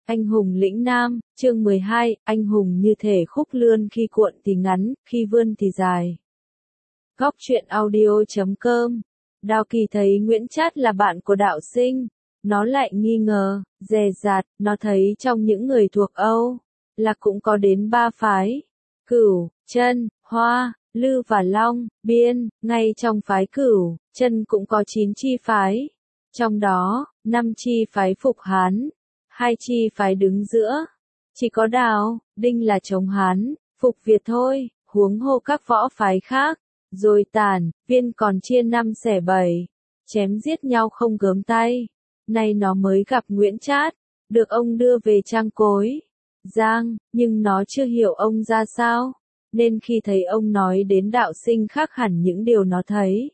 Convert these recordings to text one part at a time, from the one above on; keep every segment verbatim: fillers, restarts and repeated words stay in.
Anh hùng lĩnh nam, chương mười hai, anh hùng như thể khúc lươn khi cuộn thì ngắn, khi vươn thì dài. Góc truyện audio chấm com. Đào Kỳ thấy Nguyễn Trát là bạn của đạo sinh, nó lại nghi ngờ, dè dặt, nó thấy trong những người thuộc Âu, là cũng có đến ba phái, Cửu, Chân, Hoa, Lư và Long, Biên, ngay trong phái Cửu, Chân cũng có chín chi phái, trong đó, năm chi phái phục Hán, hai chi phái đứng giữa, chỉ có Đào, Đinh là chống Hán, phục Việt thôi, huống hồ các võ phái khác, rồi Tản, Viên còn chia năm xẻ bảy, chém giết nhau không gớm tay. Nay nó mới gặp Nguyễn Trát, được ông đưa về Trang Cối, Giang, nhưng nó chưa hiểu ông ra sao, nên khi thấy ông nói đến đạo sinh khác hẳn những điều nó thấy.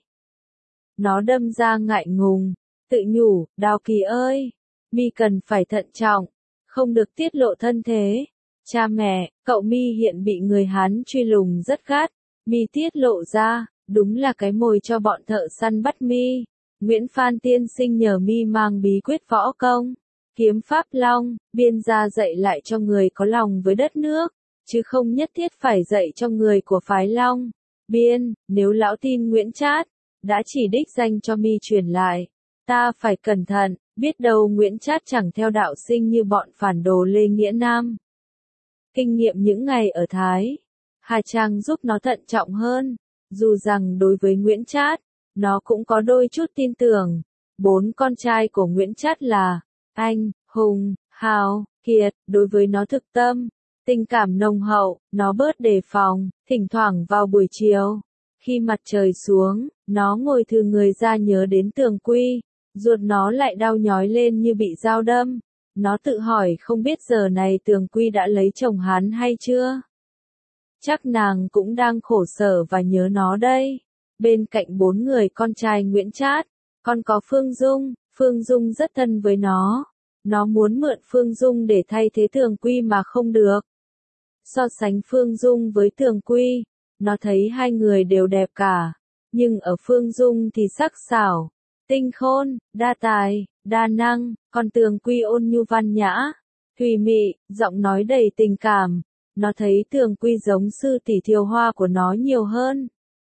Nó đâm ra ngại ngùng, tự nhủ, Đào Kỳ ơi, mi cần phải thận trọng, không được tiết lộ thân thế. Cha mẹ, cậu mi hiện bị người Hán truy lùng rất gắt, mi tiết lộ ra, đúng là cái mồi cho bọn thợ săn bắt mi. Nguyễn Phan tiên sinh nhờ mi mang bí quyết võ công, kiếm pháp Long, Biên ra dạy lại cho người có lòng với đất nước, chứ không nhất thiết phải dạy cho người của phái Long, Biên. Nếu lão tin Nguyễn Trát đã chỉ đích danh cho mi truyền lại, ta phải cẩn thận, biết đâu Nguyễn Trát chẳng theo đạo sinh như bọn phản đồ Lê Nghĩa Nam. Kinh nghiệm những ngày ở Thái Hà Trang giúp nó thận trọng hơn, dù rằng đối với Nguyễn Trát, nó cũng có đôi chút tin tưởng. Bốn con trai của Nguyễn Trát là Anh, Hùng, Hào, Kiệt, đối với nó thực tâm, tình cảm nồng hậu, nó bớt đề phòng, thỉnh thoảng vào buổi chiều, khi mặt trời xuống, nó ngồi thư người ra nhớ đến Tường Quy, ruột nó lại đau nhói lên như bị dao đâm. Nó tự hỏi không biết giờ này Tường Quy đã lấy chồng Hán hay chưa? Chắc nàng cũng đang khổ sở và nhớ nó đây. Bên cạnh bốn người con trai Nguyễn Trát, còn có Phương Dung, Phương Dung rất thân với nó. Nó muốn mượn Phương Dung để thay thế Tường Quy mà không được. So sánh Phương Dung với Tường Quy, nó thấy hai người đều đẹp cả, nhưng ở Phương Dung thì sắc sảo, tinh khôn, đa tài, đa năng, còn Tường Quy ôn nhu văn nhã, thùy mị, giọng nói đầy tình cảm. Nó thấy Tường Quy giống sư tỷ Thiều Hoa của nó nhiều hơn.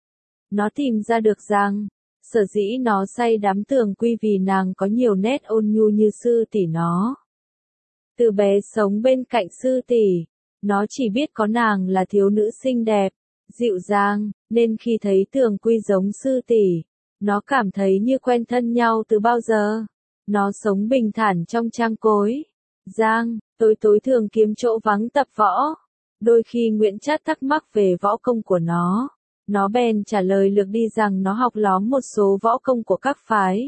Nó tìm ra được rằng, sở dĩ nó say đắm Tường Quy vì nàng có nhiều nét ôn nhu như sư tỷ nó. Từ bé sống bên cạnh sư tỷ, nó chỉ biết có nàng là thiếu nữ xinh đẹp, dịu dàng, nên khi thấy Tường Quy giống sư tỷ, nó cảm thấy như quen thân nhau từ bao giờ. Nó sống bình thản trong Trang Cối, Giang, tối tối thường kiếm chỗ vắng tập võ. Đôi khi Nguyễn Trát thắc mắc về võ công của nó, nó bèn trả lời lược đi rằng nó học lóm một số võ công của các phái.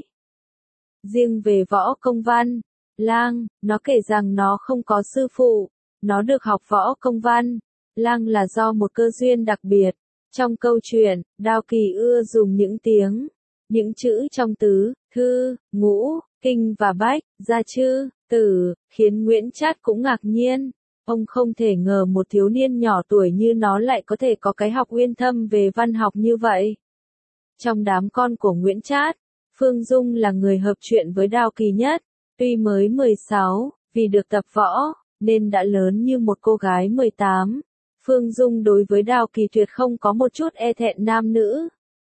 Riêng về võ công văn, lang, nó kể rằng nó không có sư phụ, nó được học võ công văn, lang là do một cơ duyên đặc biệt. Trong câu chuyện, Đào Kỳ ưa dùng những tiếng, những chữ trong tứ, thư, ngũ, kinh và bách, gia chư, tử, khiến Nguyễn Trát cũng ngạc nhiên. Ông không thể ngờ một thiếu niên nhỏ tuổi như nó lại có thể có cái học uyên thâm về văn học như vậy. Trong đám con của Nguyễn Trát, Phương Dung là người hợp chuyện với Đào Kỳ nhất. Tuy mới mười sáu, vì được tập võ, nên đã lớn như một cô gái mười tám. Phương Dung đối với Đào Kỳ tuyệt không có một chút e thẹn nam nữ.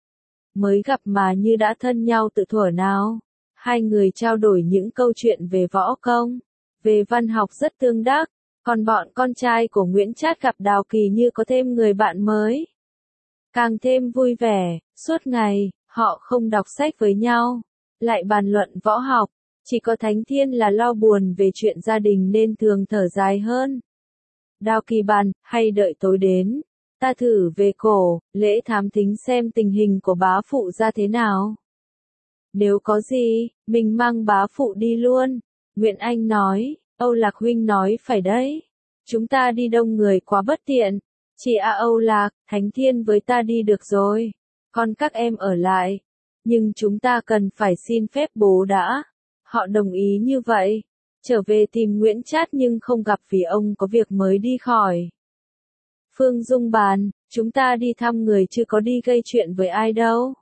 Mới gặp mà như đã thân nhau từ thuở nào. Hai người trao đổi những câu chuyện về võ công, về văn học rất tương đắc. Còn bọn con trai của Nguyễn Trát gặp Đào Kỳ như có thêm người bạn mới. Càng thêm vui vẻ, suốt ngày, họ không đọc sách với nhau, lại bàn luận võ học, chỉ có Thánh Thiên là lo buồn về chuyện gia đình nên thường thở dài hơn. Đào Kỳ bàn, hay đợi tối đến, ta thử về cổ, lễ thám thính xem tình hình của bá phụ ra thế nào. Nếu có gì, mình mang bá phụ đi luôn. Nguyễn Anh nói. Âu Lạc huynh nói phải đấy. Chúng ta đi đông người quá bất tiện. Chị à Âu Lạc, Thánh Thiên với ta đi được rồi. Còn các em ở lại. Nhưng chúng ta cần phải xin phép bố đã. Họ đồng ý như vậy. Trở về tìm Nguyễn Trát nhưng không gặp vì ông có việc mới đi khỏi. Phương Dung bàn, chúng ta đi thăm người chứ có đi gây chuyện với ai đâu.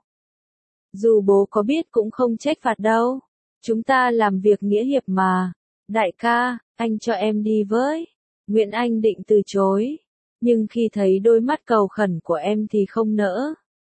Dù bố có biết cũng không trách phạt đâu. Chúng ta làm việc nghĩa hiệp mà. Đại ca, anh cho em đi với. Nguyễn Anh định từ chối, nhưng khi thấy đôi mắt cầu khẩn của em thì không nỡ,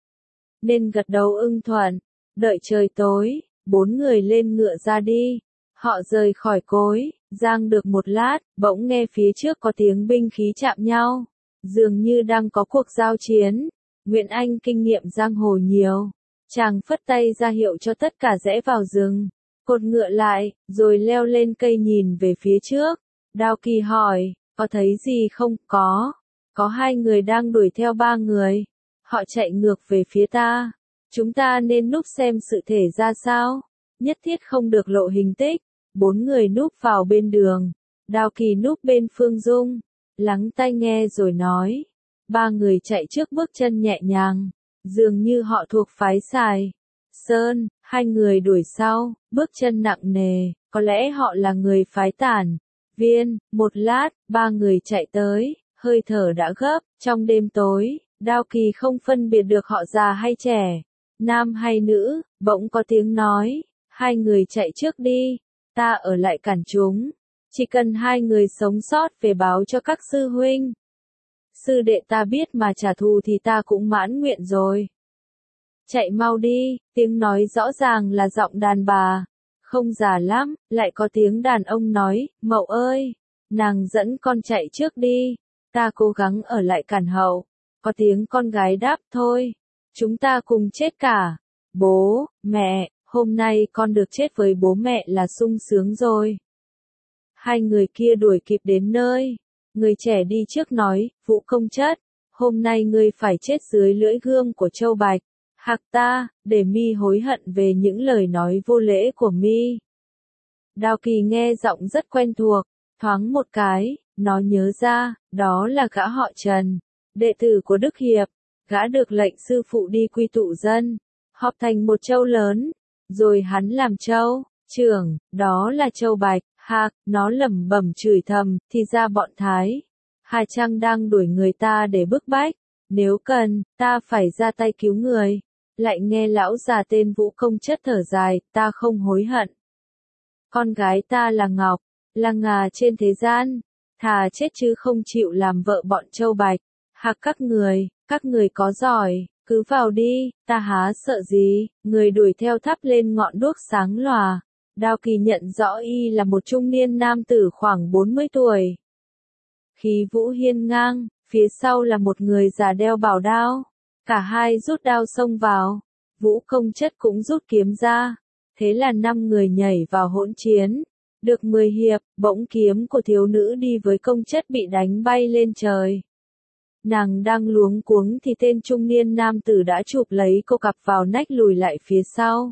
nên gật đầu ưng thuận. Đợi trời tối, bốn người lên ngựa ra đi. Họ rời khỏi cối, giang được một lát, bỗng nghe phía trước có tiếng binh khí chạm nhau, dường như đang có cuộc giao chiến. Nguyễn Anh kinh nghiệm giang hồ nhiều, chàng phất tay ra hiệu cho tất cả rẽ vào rừng, cột ngựa lại, rồi leo lên cây nhìn về phía trước. Đao Kỳ hỏi, có thấy gì không? Có, có hai người đang đuổi theo ba người, họ chạy ngược về phía ta. Chúng ta nên núp xem sự thể ra sao, nhất thiết không được lộ hình tích. Bốn người núp vào bên đường, Đao Kỳ núp bên Phương Dung, lắng tai nghe rồi nói. Ba người chạy trước bước chân nhẹ nhàng, dường như họ thuộc phái Sài Sơn. Hai người đuổi sau, bước chân nặng nề, có lẽ họ là người phái Tản Viên. Một lát, ba người chạy tới, hơi thở đã gấp. Trong đêm tối, Đao Kỳ không phân biệt được họ già hay trẻ, nam hay nữ. Bỗng có tiếng nói, hai người chạy trước đi, ta ở lại cản chúng. Chỉ cần hai người sống sót về báo cho các sư huynh, sư đệ ta biết mà trả thù thì ta cũng mãn nguyện rồi. Chạy mau đi. Tiếng nói rõ ràng là giọng đàn bà, không già lắm. Lại có tiếng đàn ông nói, Mậu ơi, nàng dẫn con chạy trước đi, ta cố gắng ở lại cản hậu. Có tiếng con gái đáp, thôi, chúng ta cùng chết cả. Bố, mẹ, hôm nay con được chết với bố mẹ là sung sướng rồi. Hai người kia đuổi kịp đến nơi. Người trẻ đi trước nói, Vũ Công Chất, hôm nay ngươi phải chết dưới lưỡi gươm của Châu Bạch Hạc ta, để mi hối hận về những lời nói vô lễ của mi. Đao Kỳ nghe giọng rất quen thuộc, thoáng một cái, nó nhớ ra, đó là gã họ Trần, đệ tử của Đức Hiệp. Gã được lệnh sư phụ đi quy tụ dân, họp thành một châu lớn, rồi hắn làm châu trưởng, đó là Châu Bạch Hạc. Nó lẩm bẩm chửi thầm, thì ra bọn Thái Hà Trang đang đuổi người ta để bức bách, nếu cần, ta phải ra tay cứu người. Lại nghe lão già tên Vũ Công Chất thở dài, ta không hối hận. Con gái ta là ngọc, là ngà trên thế gian, thà chết chứ không chịu làm vợ bọn Châu Bạch Hạc các người. Các người có giỏi, cứ vào đi, ta há sợ gì. Người đuổi theo thắp lên ngọn đuốc sáng lòa. Đao Kỳ nhận rõ y là một trung niên nam tử khoảng bốn mươi tuổi. Khí vũ hiên ngang, phía sau là một người già đeo bảo đao. Cả hai rút đao xông vào, Vũ Công Chất cũng rút kiếm ra. Thế là năm người nhảy vào hỗn chiến. Được mười hiệp, bỗng kiếm của thiếu nữ đi với Công Chất bị đánh bay lên trời. Nàng đang luống cuống thì tên trung niên nam tử đã chụp lấy cô cặp vào nách lùi lại phía sau.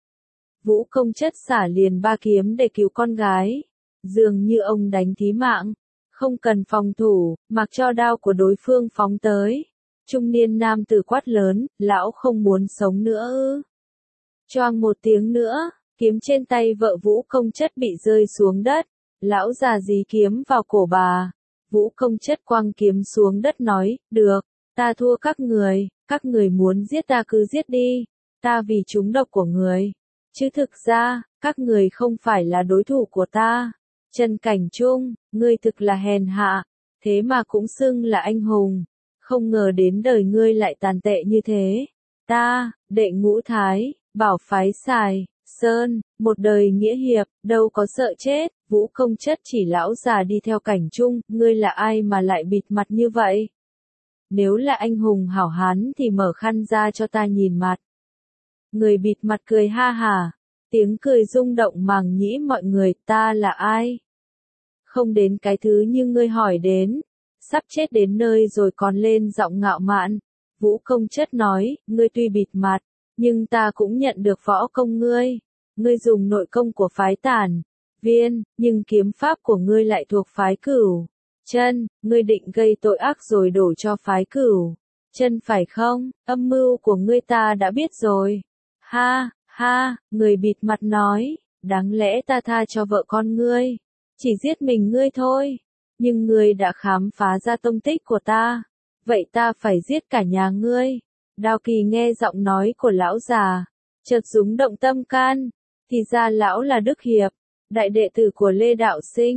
Vũ Công Chất xả liền ba kiếm để cứu con gái. Dường như ông đánh thí mạng, không cần phòng thủ, mặc cho đao của đối phương phóng tới. Trung niên nam tử quát lớn, lão không muốn sống nữa ư? Choang một tiếng nữa, kiếm trên tay vợ Vũ Công Chất bị rơi xuống đất. Lão già dí kiếm vào cổ bà. Vũ Công Chất quăng kiếm xuống đất nói, được, ta thua các người, các người muốn giết ta cứ giết đi, ta vì trúng độc của người. Chứ thực ra, các người không phải là đối thủ của ta. Trần Cảnh Trung, ngươi thực là hèn hạ, thế mà cũng xưng là anh hùng. Không ngờ đến đời ngươi lại tàn tệ như thế. Ta, đệ ngũ thái, bảo phái Sài Sơn, một đời nghĩa hiệp, đâu có sợ chết. Vũ Công Chất chỉ lão già đi theo Cảnh Trung, ngươi là ai mà lại bịt mặt như vậy? Nếu là anh hùng hảo hán thì mở khăn ra cho ta nhìn mặt. Người bịt mặt cười ha hả, tiếng cười rung động màng nhĩ mọi người, ta là ai? Không đến cái thứ như ngươi hỏi đến, sắp chết đến nơi rồi còn lên giọng ngạo mạn. Vũ Công Chất nói, ngươi tuy bịt mặt, nhưng ta cũng nhận được võ công ngươi. Ngươi dùng nội công của phái Tản Viên, nhưng kiếm pháp của ngươi lại thuộc phái Cửu Chân, ngươi định gây tội ác rồi đổ cho phái Cửu Chân phải không? Âm mưu của ngươi ta đã biết rồi. Ha, ha, người bịt mặt nói, đáng lẽ ta tha cho vợ con ngươi, chỉ giết mình ngươi thôi, nhưng ngươi đã khám phá ra tông tích của ta, vậy ta phải giết cả nhà ngươi. Đao Kỳ nghe giọng nói của lão già, chợt rúng động tâm can, thì ra lão là Đức Hiệp, đại đệ tử của Lê Đạo Sinh.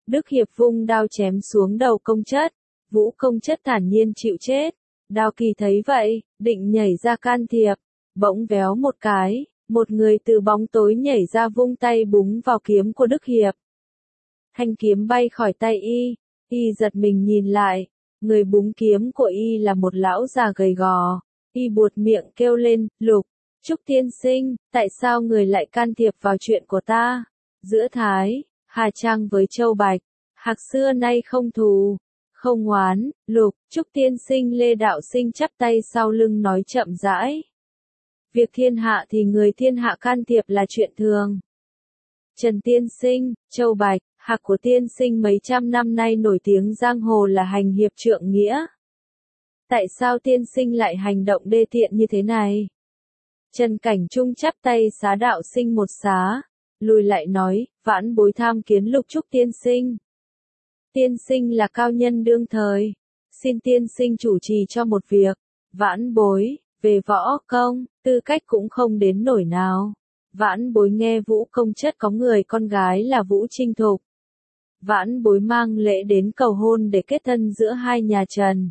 Đức Hiệp vung đao chém xuống đầu Công Chất, Vũ Công Chất thản nhiên chịu chết. Đao Kỳ thấy vậy, định nhảy ra can thiệp, bỗng véo một cái, một người từ bóng tối nhảy ra vung tay búng vào kiếm của Đức Hiệp. Thanh kiếm bay khỏi tay y, y giật mình nhìn lại, người búng kiếm của y là một lão già gầy gò, y buột miệng kêu lên, Lục, Trúc tiên sinh, tại sao người lại can thiệp vào chuyện của ta? Giữa Thái, Hà Trang với Châu Bạch, Hạc xưa nay không thù, không oán, Lục, Trúc tiên sinh Lê Đạo Sinh chắp tay sau lưng nói chậm rãi. Việc thiên hạ thì người thiên hạ can thiệp là chuyện thường. Trần tiên sinh, Châu Bạch, Hạc của tiên sinh mấy trăm năm nay nổi tiếng giang hồ là hành hiệp trượng nghĩa. Tại sao tiên sinh lại hành động đê tiện như thế này? Trần Cảnh Trung chắp tay xá Đạo Sinh một xá, lùi lại nói, vãn bối tham kiến Lục Trúc tiên sinh. Tiên sinh là cao nhân đương thời, xin tiên sinh chủ trì cho một việc. Vãn bối, về võ công, tư cách cũng không đến nổi nào. Vãn bối nghe Vũ Công Chất có người con gái là Vũ Trinh Thục. Vãn bối mang lễ đến cầu hôn để kết thân giữa hai nhà Trần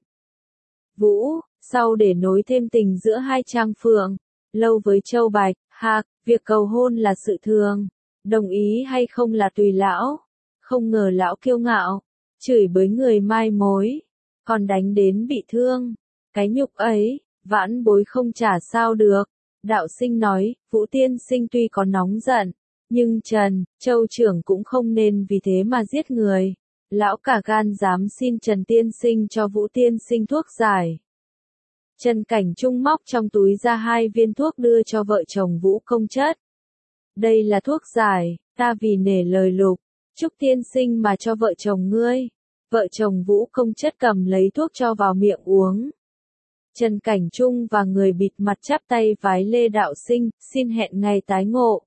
Vũ, sau để nối thêm tình giữa hai trang phượng. Lâu với Châu Bạch, Hạc, việc cầu hôn là sự thường, đồng ý hay không là tùy lão. Không ngờ lão kiêu ngạo, chửi bới người mai mối, còn đánh đến bị thương. Cái nhục ấy, vãn bối không trả sao được. Đạo Sinh nói, Vũ tiên sinh tuy có nóng giận, nhưng Trần, Châu trưởng cũng không nên vì thế mà giết người. Lão cả gan dám xin Trần tiên sinh cho Vũ tiên sinh thuốc giải. Trần Cảnh Trung móc trong túi ra hai viên thuốc đưa cho vợ chồng Vũ Công Chất. Đây là thuốc giải, ta vì nể lời Lục Trúc tiên sinh mà cho vợ chồng ngươi. Vợ chồng Vũ Công Chất cầm lấy thuốc cho vào miệng uống. Trần Cảnh Trung và người bịt mặt chắp tay vái Lê Đạo Sinh, xin hẹn ngày tái ngộ.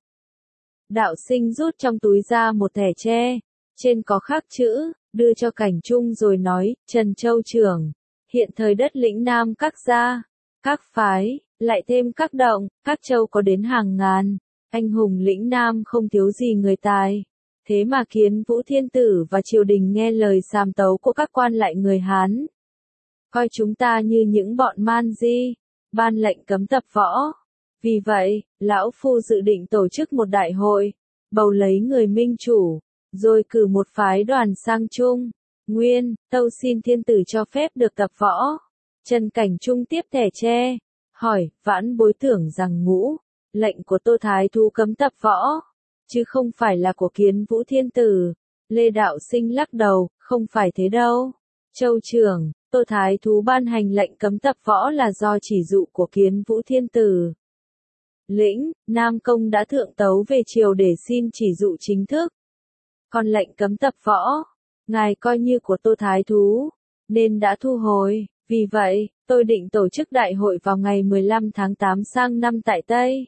Đạo Sinh rút trong túi ra một thẻ tre, trên có khắc chữ, đưa cho Cảnh Trung rồi nói, Trần Châu trưởng, hiện thời đất lĩnh Nam các gia, các phái, lại thêm các động, các châu có đến hàng ngàn, anh hùng lĩnh Nam không thiếu gì người tài. Thế mà Kiến Vũ Thiên Tử và triều đình nghe lời sàm tấu của các quan lại người Hán, coi chúng ta như những bọn man di, ban lệnh cấm tập võ. Vì vậy, lão phu dự định tổ chức một đại hội, bầu lấy người minh chủ, rồi cử một phái đoàn sang Trung, Nguyên, tâu xin thiên tử cho phép được tập võ. Trần Cảnh Trung tiếp thẻ tre, hỏi, vãn bối tưởng rằng ngũ, lệnh của Tô Thái Thú cấm tập võ, chứ không phải là của Kiến Vũ Thiên Tử. Lê Đạo Sinh lắc đầu, không phải thế đâu. Châu trưởng, Tô Thái Thú ban hành lệnh cấm tập võ là do chỉ dụ của Kiến Vũ Thiên Tử. Lĩnh, Nam Công đã thượng tấu về triều để xin chỉ dụ chính thức. Còn lệnh cấm tập võ, ngài coi như của Tô Thái Thú, nên đã thu hồi. Vì vậy, tôi định tổ chức đại hội vào ngày mười lăm tháng tám sang năm tại Tây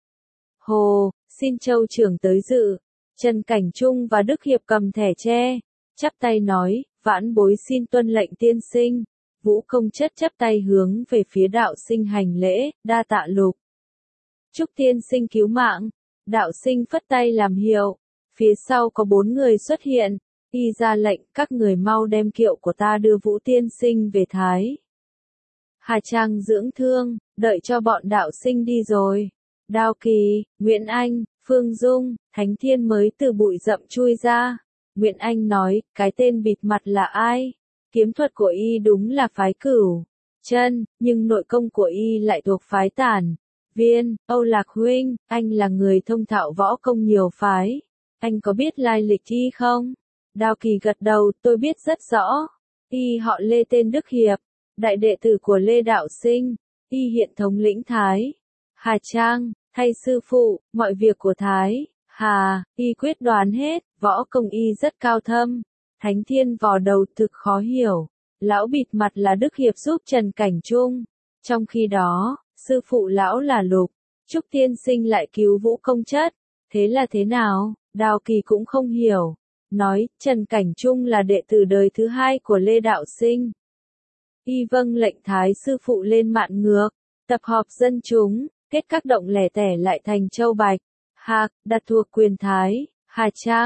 Hồ, xin Châu trưởng tới dự. Trần Cảnh Trung và Đức Hiệp cầm thẻ tre, chắp tay nói, vãn bối xin tuân lệnh tiên sinh. Vũ Công Chất chắp tay hướng về phía Đạo Sinh hành lễ, đa tạ Lục Trúc tiên sinh cứu mạng. Đạo Sinh phất tay làm hiệu, phía sau có bốn người xuất hiện, y ra lệnh, các người mau đem kiệu của ta đưa Vũ tiên sinh về Thái Hà Trang dưỡng thương, đợi cho bọn Đạo Sinh đi rồi. Đao Kỳ, Nguyễn Anh, Phương Dung, Thánh Thiên mới từ bụi rậm chui ra. Nguyễn Anh nói, cái tên bịt mặt là ai? Kiếm thuật của y đúng là phái Cửu Chân, nhưng nội công của y lại thuộc phái Tản Viên. Âu Lạc huynh, anh là người thông thạo võ công nhiều phái, anh có biết lai lịch y không? Đao Kỳ gật đầu, tôi biết rất rõ. Y họ Lê tên Đức Hiệp, đại đệ tử của Lê Đạo Sinh. Y hiện thống lĩnh Thái Hà Trang, thay sư phụ, mọi việc của Thái Hà, y quyết đoán hết. Võ công y rất cao thâm. Thánh Thiên vò đầu thực khó hiểu. Lão bịt mặt là Đức Hiệp giúp Trần Cảnh Trung. Trong khi đó, sư phụ lão là Lục Trúc tiên sinh lại cứu Vũ Công Chất. Thế là thế nào? Đao Kỳ cũng không hiểu. Nói, Trần Cảnh Trung là đệ tử đời thứ hai của Lê Đạo Sinh. Y vâng lệnh Thái sư phụ lên mạn ngược, tập họp dân chúng, kết các động lẻ tẻ lại thành Châu Bạch, Hạc, đặt thuộc quyền Thái Hà Trang,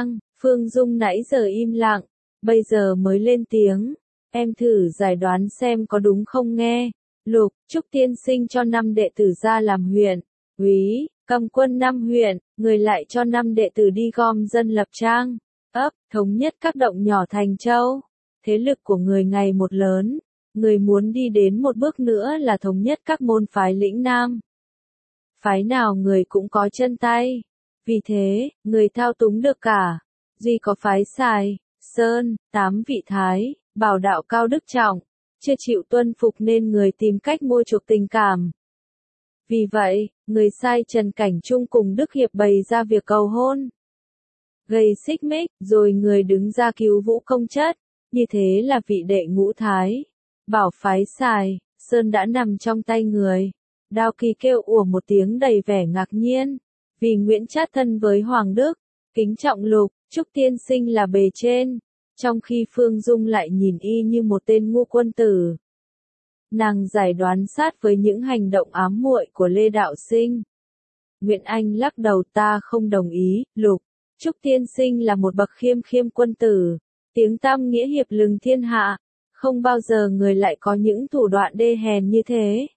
Phương Dung nãy giờ im lặng, bây giờ mới lên tiếng. Em thử giải đoán xem có đúng không nghe. Lục, Trúc tiên sinh cho năm đệ tử ra làm huyện. Úy, cầm quân năm huyện, người lại cho năm đệ tử đi gom dân lập trang, ấp, thống nhất các động nhỏ thành châu. Thế lực của người ngày một lớn, người muốn đi đến một bước nữa là thống nhất các môn phái lĩnh nam. Phái nào người cũng có chân tay. Vì thế, người thao túng được cả. Duy có phái Sài, Sơn, tám vị thái, bảo đạo cao đức trọng, chưa chịu tuân phục nên người tìm cách mua chuộc tình cảm. Vì vậy, người sai Trần Cảnh Trung cùng Đức Hiệp bày ra việc cầu hôn. Gây xích mích, rồi người đứng ra cứu Vũ Công Chất, như thế là vị đệ ngũ thái. Bảo phái Sài, Sơn đã nằm trong tay người. Đao Kỳ kêu ủa một tiếng đầy vẻ ngạc nhiên, vì Nguyễn Trát thân với Hoàng Đức, kính trọng Lục, Trúc tiên sinh là bề trên, trong khi Phương Dung lại nhìn y như một tên ngu quân tử. Nàng giải đoán sát với những hành động ám muội của Lê Đạo Sinh. Nguyễn Anh lắc đầu, ta không đồng ý. Lục, Trúc tiên sinh là một bậc khiêm khiêm quân tử, tiếng tăm nghĩa hiệp lừng thiên hạ, không bao giờ người lại có những thủ đoạn đê hèn như thế.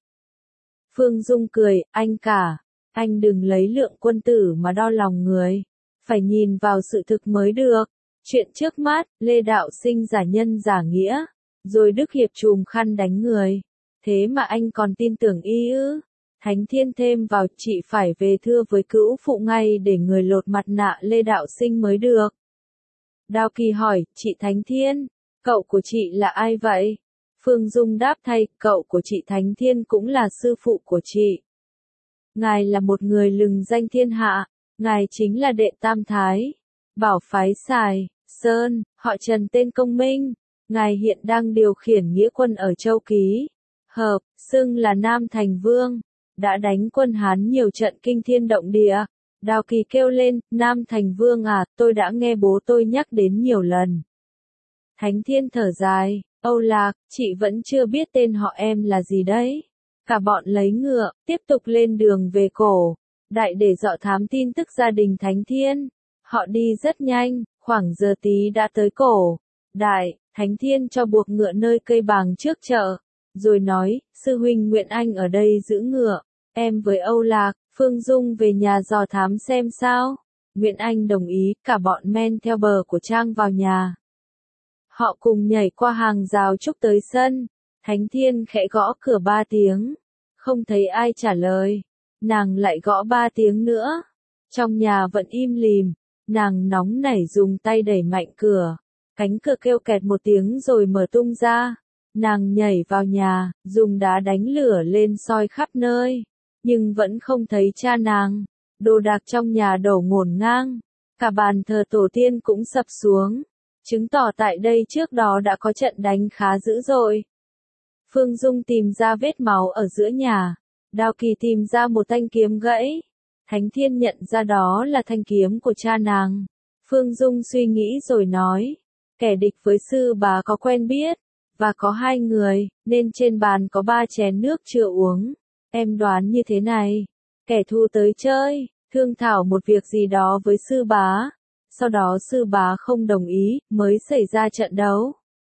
Phương Dung cười, anh cả, anh đừng lấy lượng quân tử mà đo lòng người, phải nhìn vào sự thực mới được. Chuyện trước mắt, Lê Đạo Sinh giả nhân giả nghĩa, rồi Đức Hiệp chùm khăn đánh người. Thế mà anh còn tin tưởng y ư? Thánh Thiên thêm vào, chị phải về thưa với cữu phụ ngay để người lột mặt nạ Lê Đạo Sinh mới được. Đao Kỳ hỏi, chị Thánh Thiên, cậu của chị là ai vậy? Phương Dung đáp thay, cậu của chị Thánh Thiên cũng là sư phụ của chị. Ngài là một người lừng danh thiên hạ, ngài chính là đệ tam thái, bảo phái Sài, Sơn, họ Trần tên Công Minh, ngài hiện đang điều khiển nghĩa quân ở Châu Ký, Hợp, xưng là Nam Thành Vương, đã đánh quân Hán nhiều trận kinh thiên động địa. Đao Kỳ kêu lên, Nam Thành Vương à, tôi đã nghe bố tôi nhắc đến nhiều lần. Thánh Thiên thở dài, Âu Lạc, chị vẫn chưa biết tên họ em là gì đấy. Cả bọn lấy ngựa, tiếp tục lên đường về Cổ, Đại để dọ thám tin tức gia đình Thánh Thiên. Họ đi rất nhanh, khoảng giờ tí đã tới Cổ, Đại. Thánh Thiên cho buộc ngựa nơi cây bàng trước chợ, rồi nói, sư huynh Nguyễn Anh ở đây giữ ngựa, em với Âu Lạc, Phương Dung về nhà dò thám xem sao. Nguyễn Anh đồng ý, cả bọn men theo bờ của trang vào nhà. Họ cùng nhảy qua hàng rào trúc tới sân. Thánh Thiên khẽ gõ cửa ba tiếng, không thấy ai trả lời. Nàng lại gõ ba tiếng nữa. Trong nhà vẫn im lìm, nàng nóng nảy dùng tay đẩy mạnh cửa. Cánh cửa kêu kẹt một tiếng rồi mở tung ra. Nàng nhảy vào nhà, dùng đá đánh lửa lên soi khắp nơi, nhưng vẫn không thấy cha nàng. Đồ đạc trong nhà đổ ngổn ngang, cả bàn thờ tổ tiên cũng sập xuống, chứng tỏ tại đây trước đó đã có trận đánh khá dữ dội. Phương Dung tìm ra vết máu ở giữa nhà, Đao Kỳ tìm ra một thanh kiếm gãy. Thánh Thiên nhận ra đó là thanh kiếm của cha nàng. Phương Dung suy nghĩ rồi nói, kẻ địch với sư bá có quen biết, và có hai người, nên trên bàn có ba chén nước chưa uống. Em đoán như thế này, kẻ thù tới chơi, thương thảo một việc gì đó với sư bá. Sau đó sư bá không đồng ý, mới xảy ra trận đấu.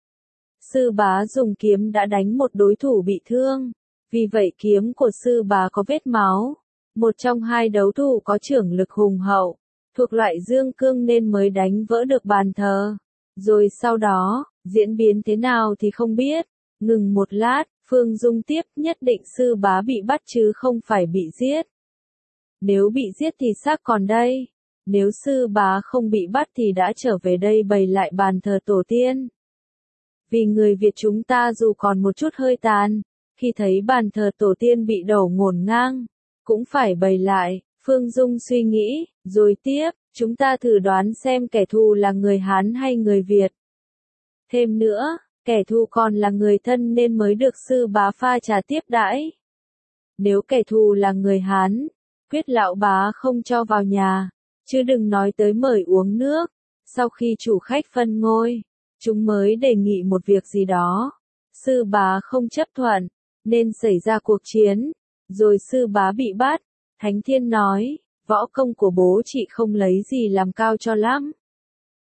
Sư bá dùng kiếm đã đánh một đối thủ bị thương, vì vậy kiếm của sư bá có vết máu. Một trong hai đấu thủ có trưởng lực hùng hậu, thuộc loại dương cương nên mới đánh vỡ được bàn thờ. Rồi sau đó, diễn biến thế nào thì không biết. Ngừng một lát, Phương Dung tiếp, nhất định sư bá bị bắt chứ không phải bị giết. Nếu bị giết thì xác còn đây. Nếu sư bá không bị bắt thì đã trở về đây bày lại bàn thờ tổ tiên. Vì người Việt chúng ta dù còn một chút hơi tàn, khi thấy bàn thờ tổ tiên bị đổ ngổn ngang, cũng phải bày lại. Phương Dung suy nghĩ, rồi tiếp, chúng ta thử đoán xem kẻ thù là người Hán hay người Việt. Thêm nữa, kẻ thù còn là người thân nên mới được sư bá pha trà tiếp đãi. Nếu kẻ thù là người Hán, quyết lão bá không cho vào nhà, chứ đừng nói tới mời uống nước. Sau khi chủ khách phân ngôi, chúng mới đề nghị một việc gì đó. Sư bá không chấp thuận, nên xảy ra cuộc chiến, rồi sư bá bị bắt. Thánh Thiên nói, võ công của bố chị không lấy gì làm cao cho lắm.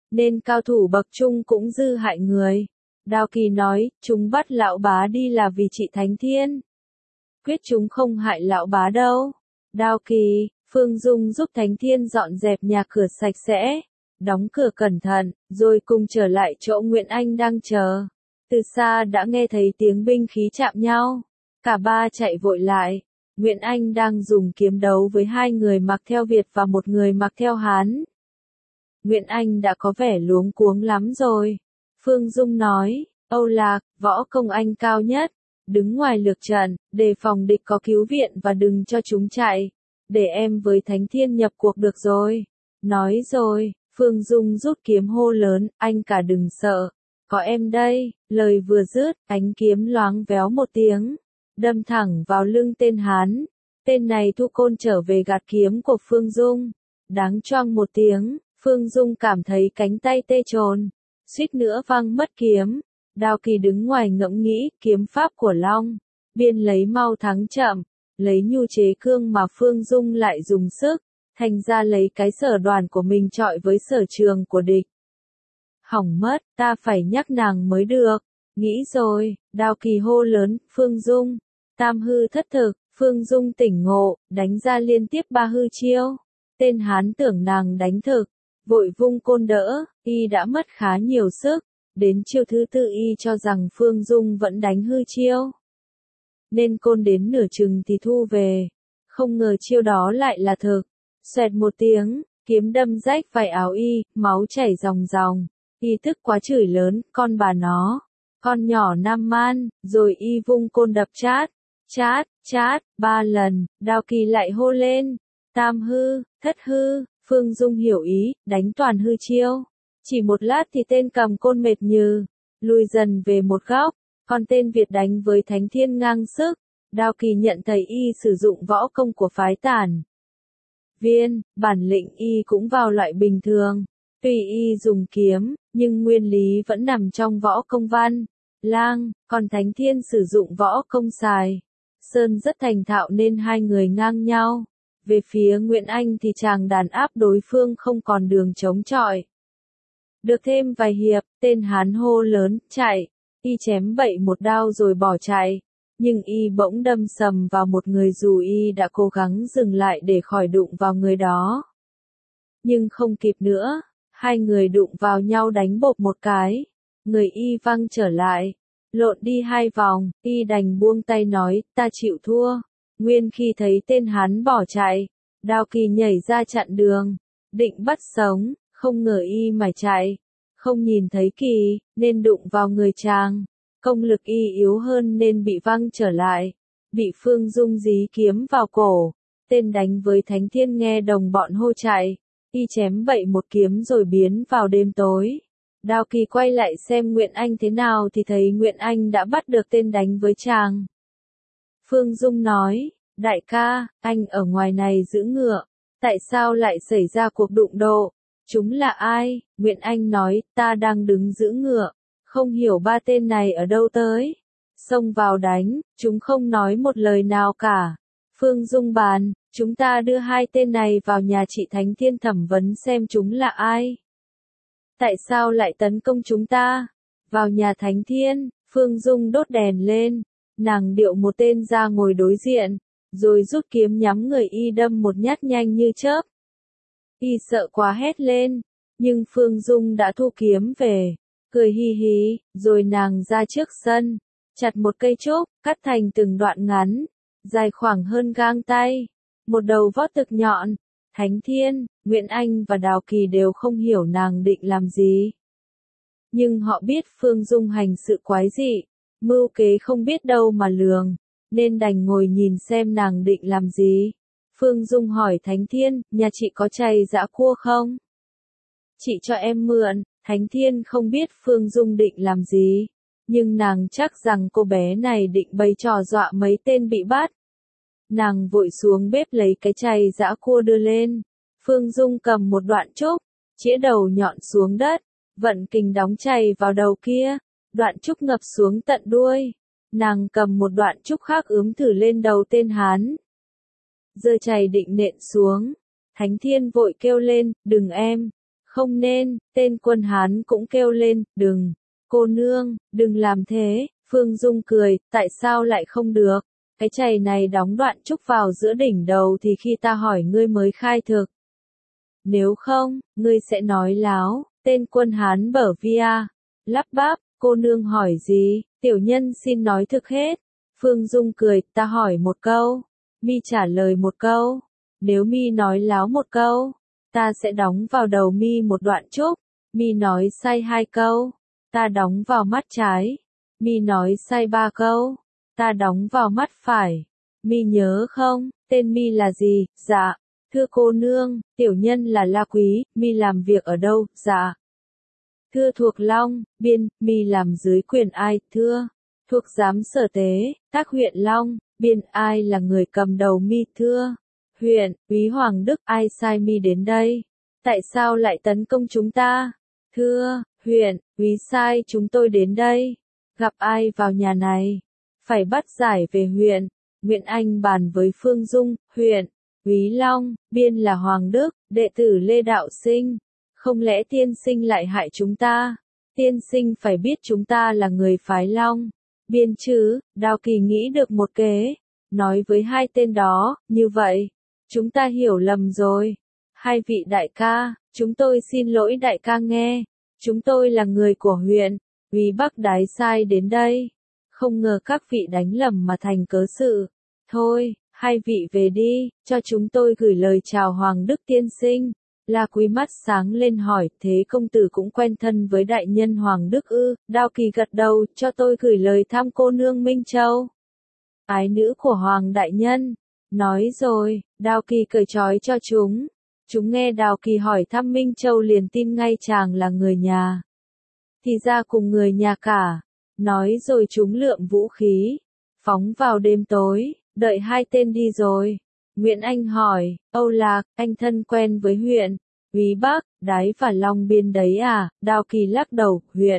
nên cao thủ bậc trung cũng dư hại người. Đao Kỳ nói, chúng bắt lão bá đi là vì trị Thánh Thiên. Quyết chúng không hại lão bá đâu. Đao Kỳ, Phương Dung giúp Thánh Thiên dọn dẹp nhà cửa sạch sẽ, đóng cửa cẩn thận, rồi cùng trở lại chỗ Nguyễn Anh đang chờ. Từ xa đã nghe thấy tiếng binh khí chạm nhau. Cả ba chạy vội lại. Nguyễn Anh đang dùng kiếm đấu với hai người mặc theo Việt và một người mặc theo Hán. Nguyễn Anh đã có vẻ luống cuống lắm rồi. Phương Dung nói, Âu Lạc, võ công anh cao nhất, đứng ngoài lược trận, đề phòng địch có cứu viện và đừng cho chúng chạy, để em với Thánh Thiên nhập cuộc được rồi. Nói rồi, Phương Dung rút kiếm hô lớn, anh cả đừng sợ, có em đây. Lời vừa dứt, ánh kiếm loáng véo một tiếng, đâm thẳng vào lưng tên Hán. Tên này thu côn trở về gạt kiếm của Phương Dung. Đáng choang một tiếng, Phương Dung cảm thấy cánh tay tê trồn, suýt nữa văng mất kiếm. Đao Kỳ đứng ngoài ngẫm nghĩ, kiếm pháp của Long Biên lấy mau thắng chậm, lấy nhu chế cương mà Phương Dung lại dùng sức, thành ra lấy cái sở đoàn của mình chọi với sở trường của địch. Hỏng mất, ta phải nhắc nàng mới được. Nghĩ rồi, Đao Kỳ hô lớn, Phương Dung, tam hư thất thực. Phương Dung tỉnh ngộ, đánh ra liên tiếp ba hư chiêu. Tên Hán tưởng nàng đánh thực, vội vung côn đỡ, y đã mất khá nhiều sức. Đến chiêu thứ tư y cho rằng Phương Dung vẫn đánh hư chiêu, nên côn đến nửa chừng thì thu về. Không ngờ chiêu đó lại là thực. Xoẹt một tiếng, kiếm đâm rách vải áo y, máu chảy ròng ròng. Y tức quá chửi lớn, con bà nó, con nhỏ Nam Man, rồi y vung côn đập chát, chát, chát, ba lần. Đao Kỳ lại hô lên, tam hư, thất hư. Phương Dung hiểu ý, đánh toàn hư chiêu. Chỉ một lát thì tên cầm côn mệt nhừ, lùi dần về một góc, còn tên Việt đánh với Thánh Thiên ngang sức. Đao Kỳ nhận thấy y sử dụng võ công của phái Tản Viên, bản lĩnh y cũng vào loại bình thường. Tuy y dùng kiếm, nhưng nguyên lý vẫn nằm trong võ công Văn Lang, còn Thánh Thiên sử dụng võ công Sài Sơn rất thành thạo nên hai người ngang nhau. Về phía Nguyễn Anh thì chàng đàn áp đối phương không còn đường chống chọi. Được thêm vài hiệp, tên Hán hô lớn, chạy. Y chém bậy một đao rồi bỏ chạy. Nhưng y bỗng đâm sầm vào một người dù y đã cố gắng dừng lại để khỏi đụng vào người đó. Nhưng không kịp nữa, hai người đụng vào nhau đánh bộp một cái. Người y văng trở lại, lộn đi hai vòng, y đành buông tay nói, ta chịu thua. Nguyên khi thấy tên Hán bỏ chạy, Đao Kỳ nhảy ra chặn đường, định bắt sống, không ngờ y mải chạy, không nhìn thấy Kỳ, nên đụng vào người chàng. Công lực y yếu hơn nên bị văng trở lại, bị Phương Dung dí kiếm vào cổ. Tên đánh với Thánh Thiên nghe đồng bọn hô chạy, y chém bậy một kiếm rồi biến vào đêm tối. Đao Kỳ quay lại xem Nguyễn Anh thế nào thì thấy Nguyễn Anh đã bắt được tên đánh với chàng. Phương Dung nói, đại ca, anh ở ngoài này giữ ngựa, tại sao lại xảy ra cuộc đụng độ? Chúng là ai? Nguyễn Anh nói, ta đang đứng giữ ngựa, không hiểu ba tên này ở đâu tới. Xông vào đánh, chúng không nói một lời nào cả. Phương Dung bàn, chúng ta đưa hai tên này vào nhà chị Thánh Thiên thẩm vấn xem chúng là ai. Tại sao lại tấn công chúng ta? Vào nhà Thánh Thiên, Phương Dung đốt đèn lên, nàng điệu một tên ra ngồi đối diện, rồi rút kiếm nhắm người y đâm một nhát nhanh như chớp. Y sợ quá hét lên, nhưng Phương Dung đã thu kiếm về, cười hi hí, rồi nàng ra trước sân, chặt một cây trúc, cắt thành từng đoạn ngắn, dài khoảng hơn gang tay, một đầu vót thực nhọn. Thánh Thiên, Nguyễn Anh và Đào Kỳ đều không hiểu nàng định làm gì. Nhưng họ biết Phương Dung hành sự quái dị, mưu kế không biết đâu mà lường, nên đành ngồi nhìn xem nàng định làm gì. Phương Dung hỏi Thánh Thiên, nhà chị có chày giã cua không? Chị cho em mượn. Thánh Thiên không biết Phương Dung định làm gì, nhưng nàng chắc rằng cô bé này định bày trò dọa mấy tên bị bắt. Nàng vội xuống bếp lấy cái chày giã cua đưa lên. Phương Dung cầm một đoạn trúc, chĩa đầu nhọn xuống đất, vận kình đóng chày vào đầu kia, đoạn trúc ngập xuống tận đuôi. Nàng cầm một đoạn trúc khác ướm thử lên đầu tên Hán, giơ chày định nện xuống. Thánh Thiên vội kêu lên, đừng em, Không nên, tên quân Hán cũng kêu lên, đừng, cô nương, đừng làm thế. Phương Dung cười, tại sao lại không được? Cái chày này đóng đoạn trúc vào giữa đỉnh đầu thì khi ta hỏi ngươi mới khai thực. Nếu không, ngươi sẽ nói láo. Tên quân Hán bở via, lắp bắp, cô nương hỏi gì? Tiểu nhân xin nói thực hết. Phương Dung cười, ta hỏi một câu, mi trả lời một câu. Nếu mi nói láo một câu, ta sẽ đóng vào đầu mi một đoạn trúc. Mi nói sai hai câu, ta đóng vào mắt trái. Mi nói sai ba câu, ta đóng vào mắt phải. Mi nhớ không, tên mi là gì? Dạ, thưa cô nương, tiểu nhân là La Quý. Mi làm việc ở đâu? Dạ, thưa thuộc Long, Biên. Mi làm dưới quyền ai? Thưa, thuộc giám sở tế, các huyện Long, Biên. Ai là người cầm đầu mi? Thưa, huyện, úy Hoàng Đức. Ai sai mi đến đây? Tại sao lại tấn công chúng ta? Thưa, huyện, úy sai chúng tôi đến đây. Gặp ai vào nhà này? Phải bắt giải về huyện. Nguyễn Anh bàn với Phương Dung, huyện, úy Long, Biên là Hoàng Đức, đệ tử Lê Đạo Sinh. Không lẽ tiên sinh lại hại chúng ta? Tiên sinh phải biết chúng ta là người phái Long, Biên chứ. Đao Kỳ nghĩ được một kế, nói với hai tên đó, như vậy, chúng ta hiểu lầm rồi. Hai vị đại ca, chúng tôi xin lỗi đại ca nghe. Chúng tôi là người của huyện, úy Bắc Đái sai đến đây. Không ngờ các vị đánh lầm mà thành cớ sự. Thôi, hai vị về đi, cho chúng tôi gửi lời chào Hoàng Đức tiên sinh. La Quý mắt sáng lên hỏi, thế công tử cũng quen thân với đại nhân Hoàng Đức ư? Đao Kỳ gật đầu, cho tôi gửi lời thăm cô nương Minh Châu, ái nữ của Hoàng đại nhân. Nói rồi, Đao Kỳ cởi trói cho chúng. Chúng nghe Đao Kỳ hỏi thăm Minh Châu liền tin ngay chàng là người nhà. Thì ra cùng người nhà cả. Nói rồi chúng lượm vũ khí, phóng vào đêm tối. Đợi hai tên đi rồi, Nguyễn Anh hỏi, Âu Lạc, anh thân quen với huyện, úy Bắc, Đái và Long Biên đấy à? Đao Kỳ lắc đầu, huyện,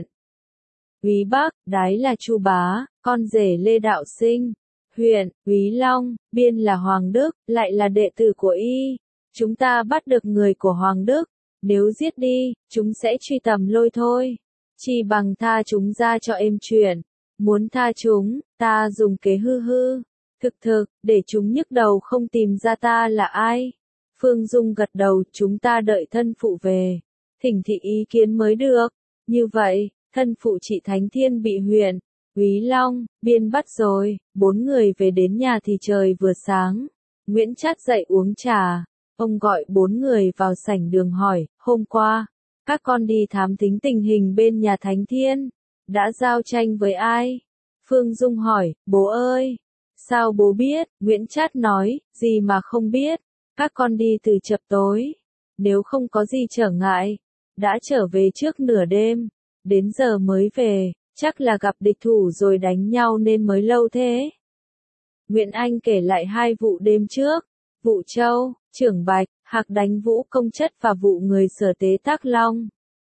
úy Bắc, Đái là Chu Bá, con rể Lê Đạo Sinh. Huyện, úy Long, Biên là Hoàng Đức, lại là đệ tử của y. Chúng ta bắt được người của Hoàng Đức, nếu giết đi, chúng sẽ truy tầm lôi thôi. Chỉ bằng tha chúng ra cho êm chuyện. Muốn tha chúng, ta dùng kế hư hư. Thực thực, để chúng nhức đầu không tìm ra ta là ai. Phương Dung gật đầu, chúng ta đợi thân phụ về. Thỉnh thị ý kiến mới được. Như vậy, thân phụ chị Thánh Thiên bị huyện, úy Long, Biên bắt rồi. Bốn người về đến nhà thì trời vừa sáng. Nguyễn Trát dậy uống trà. Ông gọi bốn người vào sảnh đường hỏi, hôm qua, các con đi thám thính tình hình bên nhà Thánh Thiên. Đã giao tranh với ai? Phương Dung hỏi, bố ơi. Sao bố biết? Nguyễn Trát nói, gì mà không biết. Các con đi từ chập tối. Nếu không có gì trở ngại. Đã trở về trước nửa đêm. Đến giờ mới về. Chắc là gặp địch thủ rồi đánh nhau nên mới lâu thế. Nguyễn Anh kể lại hai vụ đêm trước. Vụ Châu, Trưởng Bạch, Hạc đánh Vũ Công Chất và vụ người Sở Tế Tác Long.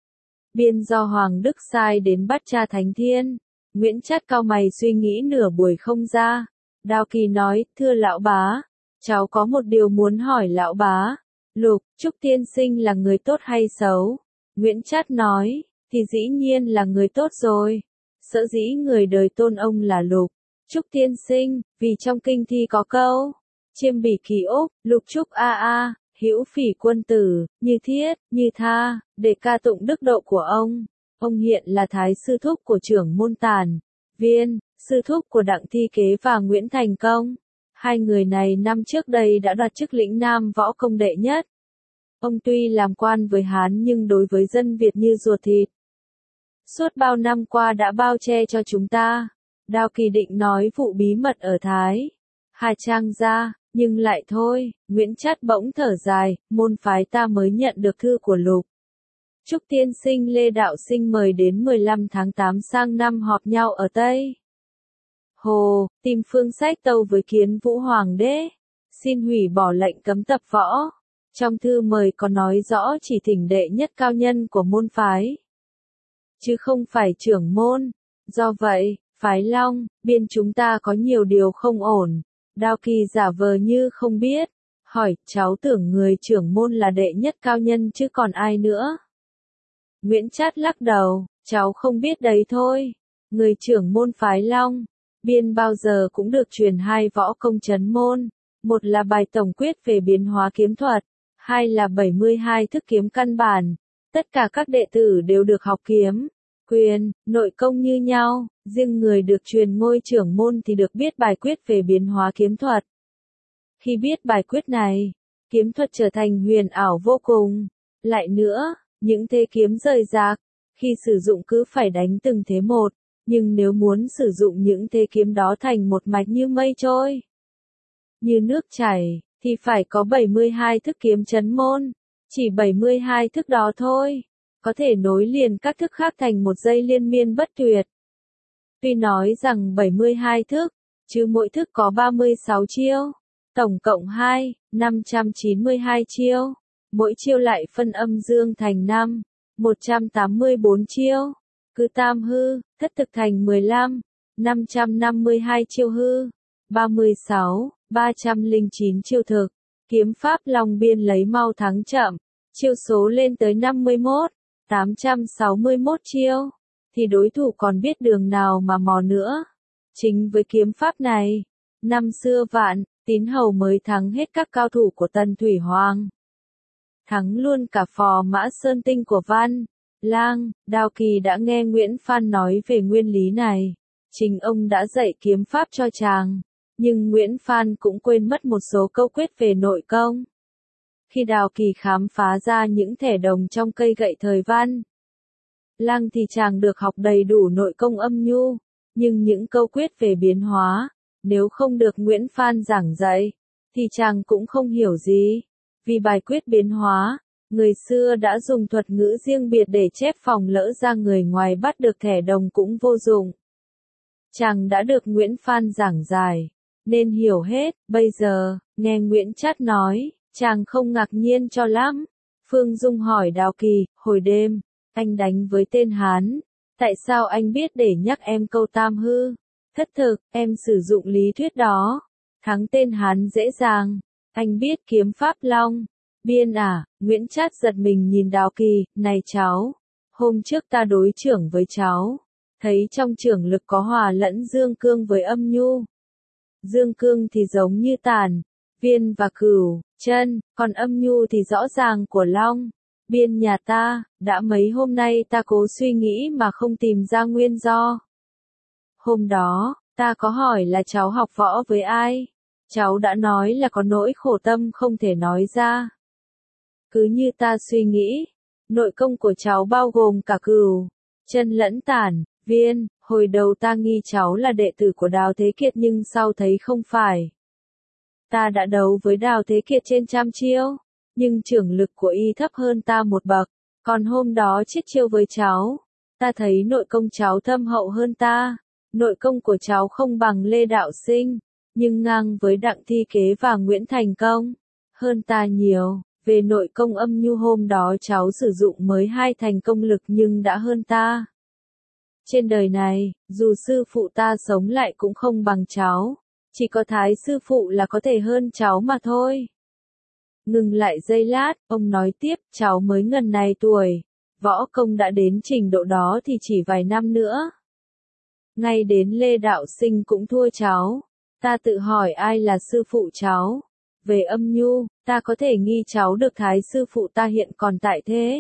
Biên do Hoàng Đức sai đến bắt cha Thánh Thiên. Nguyễn Trát cau mày suy nghĩ nửa buổi không ra. Đao Kỳ nói, thưa lão bá, cháu có một điều muốn hỏi lão bá. Lục, Trúc tiên sinh là người tốt hay xấu? Nguyễn Trát nói, thì dĩ nhiên là người tốt rồi. Sở dĩ người đời tôn ông là Lục, Trúc tiên sinh, vì trong kinh thi có câu, chiêm bỉ kỳ úc, lục trúc a a, hữu phỉ quân tử, như thiết, như tha, để ca tụng đức độ của ông. Ông hiện là thái sư thúc của trưởng môn Tản Viên, sư thúc của Đặng Thi Kế và Nguyễn Thành Công. Hai người này năm trước đây đã đoạt chức lĩnh Nam võ công đệ nhất. Ông tuy làm quan với Hán nhưng đối với dân Việt như ruột thịt. Suốt bao năm qua đã bao che cho chúng ta. Đao Kỳ định nói vụ bí mật ở Thái Hà Trang ra, nhưng lại thôi. Nguyễn Trát bỗng thở dài, môn phái ta mới nhận được thư của Lục Trúc tiên sinh Lê Đạo Sinh mời đến mười lăm tháng tám sang năm họp nhau ở Tây Hồ, tìm phương sách tâu với Kiến Vũ Hoàng đế, xin hủy bỏ lệnh cấm tập võ. Trong thư mời có nói rõ chỉ thỉnh đệ nhất cao nhân của môn phái, chứ không phải trưởng môn. Do vậy, phái Long, Biên chúng ta có nhiều điều không ổn. Đao Kỳ giả vờ như không biết, hỏi, cháu tưởng người trưởng môn là đệ nhất cao nhân chứ còn ai nữa. Nguyễn Trát lắc đầu, cháu không biết đấy thôi. Người trưởng môn phái Long, Biên bao giờ cũng được truyền hai võ công chấn môn. Một là bài tổng quyết về biến hóa kiếm thuật, hai là bảy mươi hai thức kiếm căn bản. Tất cả các đệ tử đều được học kiếm, quyền, nội công như nhau, riêng người được truyền ngôi trưởng môn thì được biết bài quyết về biến hóa kiếm thuật. Khi biết bài quyết này, kiếm thuật trở thành huyền ảo vô cùng. Lại nữa, những thế kiếm rời rạc, khi sử dụng cứ phải đánh từng thế một, nhưng nếu muốn sử dụng những thế kiếm đó thành một mạch như mây trôi, như nước chảy, thì phải có bảy mươi hai thức kiếm chấn môn. Chỉ bảy mươi hai thức đó thôi, có thể nối liền các thức khác thành một dây liên miên bất tuyệt. Tuy nói rằng bảy mươi hai thức, chứ mỗi thức có ba mươi sáu chiêu, tổng cộng hai, năm trăm chín mươi hai chiêu. Mỗi chiêu lại phân âm dương thành năm, một trăm tám mươi bốn chiêu. Cứ tam hư, thất thực thành mười lăm, năm trăm năm mươi hai chiêu hư, ba mươi sáu, ba trăm lẻ chín chiêu thực. Kiếm pháp Long Biên lấy mau thắng chậm, chiêu số lên tới năm mươi mốt, tám trăm sáu mươi mốt chiêu, thì đối thủ còn biết đường nào mà mò nữa. Chính với kiếm pháp này, năm xưa Vạn, Tín Hầu mới thắng hết các cao thủ của Tần Thủy Hoàng. Thắng luôn cả phò Mã Sơn Tinh của Văn Lang. Đao Kỳ đã nghe Nguyễn Phan nói về nguyên lý này. Chính ông đã dạy kiếm pháp cho chàng, nhưng Nguyễn Phan cũng quên mất một số câu quyết về nội công. Khi Đao Kỳ khám phá ra những thẻ đồng trong cây gậy thời Văn Lang thì chàng được học đầy đủ nội công âm nhu, nhưng những câu quyết về biến hóa, nếu không được Nguyễn Phan giảng dạy, thì chàng cũng không hiểu gì. Vì bài quyết biến hóa, người xưa đã dùng thuật ngữ riêng biệt để chép phòng lỡ ra người ngoài bắt được thẻ đồng cũng vô dụng. Chàng đã được Nguyễn Phan giảng giải, nên hiểu hết. Bây giờ, nghe Nguyễn Trát nói, chàng không ngạc nhiên cho lắm. Phương Dung hỏi Đao Kỳ, hồi đêm, anh đánh với tên Hán, tại sao anh biết để nhắc em câu tam hư? Thất thực, em sử dụng lý thuyết đó, thắng tên Hán dễ dàng. Anh biết kiếm pháp Long Biên à? Nguyễn Trát giật mình nhìn Đao Kỳ, này cháu, hôm trước ta đối chưởng với cháu, thấy trong chưởng lực có hòa lẫn dương cương với âm nhu. Dương cương thì giống như Tản, Viên và Cửu, Chân, còn âm nhu thì rõ ràng của Long Biên nhà ta. Đã mấy hôm nay ta cố suy nghĩ mà không tìm ra nguyên do. Hôm đó, ta có hỏi là cháu học võ với ai? Cháu đã nói là có nỗi khổ tâm không thể nói ra. Cứ như ta suy nghĩ, nội công của cháu bao gồm cả Cửu, Chân lẫn Tản, Viên. Hồi đầu ta nghi cháu là đệ tử của Đào Thế Kiệt nhưng sau thấy không phải. Ta đã đấu với Đào Thế Kiệt trên trăm chiêu, nhưng chưởng lực của y thấp hơn ta một bậc. Còn hôm đó chiết chiêu với cháu, ta thấy nội công cháu thâm hậu hơn ta. Nội công của cháu không bằng Lê Đạo Sinh, nhưng ngang với Đặng Thi Kế và Nguyễn Thành Công hơn ta nhiều. Về nội công âm nhu hôm đó cháu sử dụng mới hai thành công lực nhưng đã hơn ta. Trên đời này, dù sư phụ ta sống lại cũng không bằng cháu, chỉ có Thái sư phụ là có thể hơn cháu mà thôi. Ngừng lại giây lát, ông nói tiếp, cháu mới ngần này tuổi, võ công đã đến trình độ đó thì chỉ vài năm nữa. Ngay đến Lê Đạo Sinh cũng thua cháu. Ta tự hỏi ai là sư phụ cháu. Về âm nhu, ta có thể nghi cháu được Thái sư phụ ta hiện còn tại thế.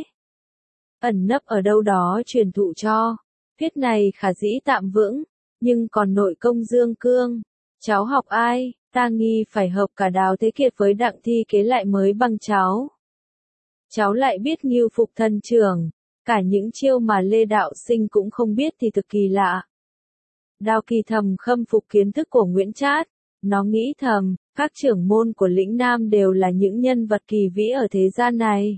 Ẩn nấp ở đâu đó truyền thụ cho. Viết này khả dĩ tạm vững, nhưng còn nội công dương cương. Cháu học ai? Ta nghi phải hợp cả Đào Thế Kiệt với Đặng Thi Kế lại mới bằng cháu. Cháu lại biết Ngưu Phục Thần Trưởng, cả những chiêu mà Lê Đạo Sinh cũng không biết thì thực kỳ lạ. Đao Kỳ thầm khâm phục kiến thức của Nguyễn Trát, nó nghĩ thầm, các trưởng môn của lĩnh Nam đều là những nhân vật kỳ vĩ ở thế gian này.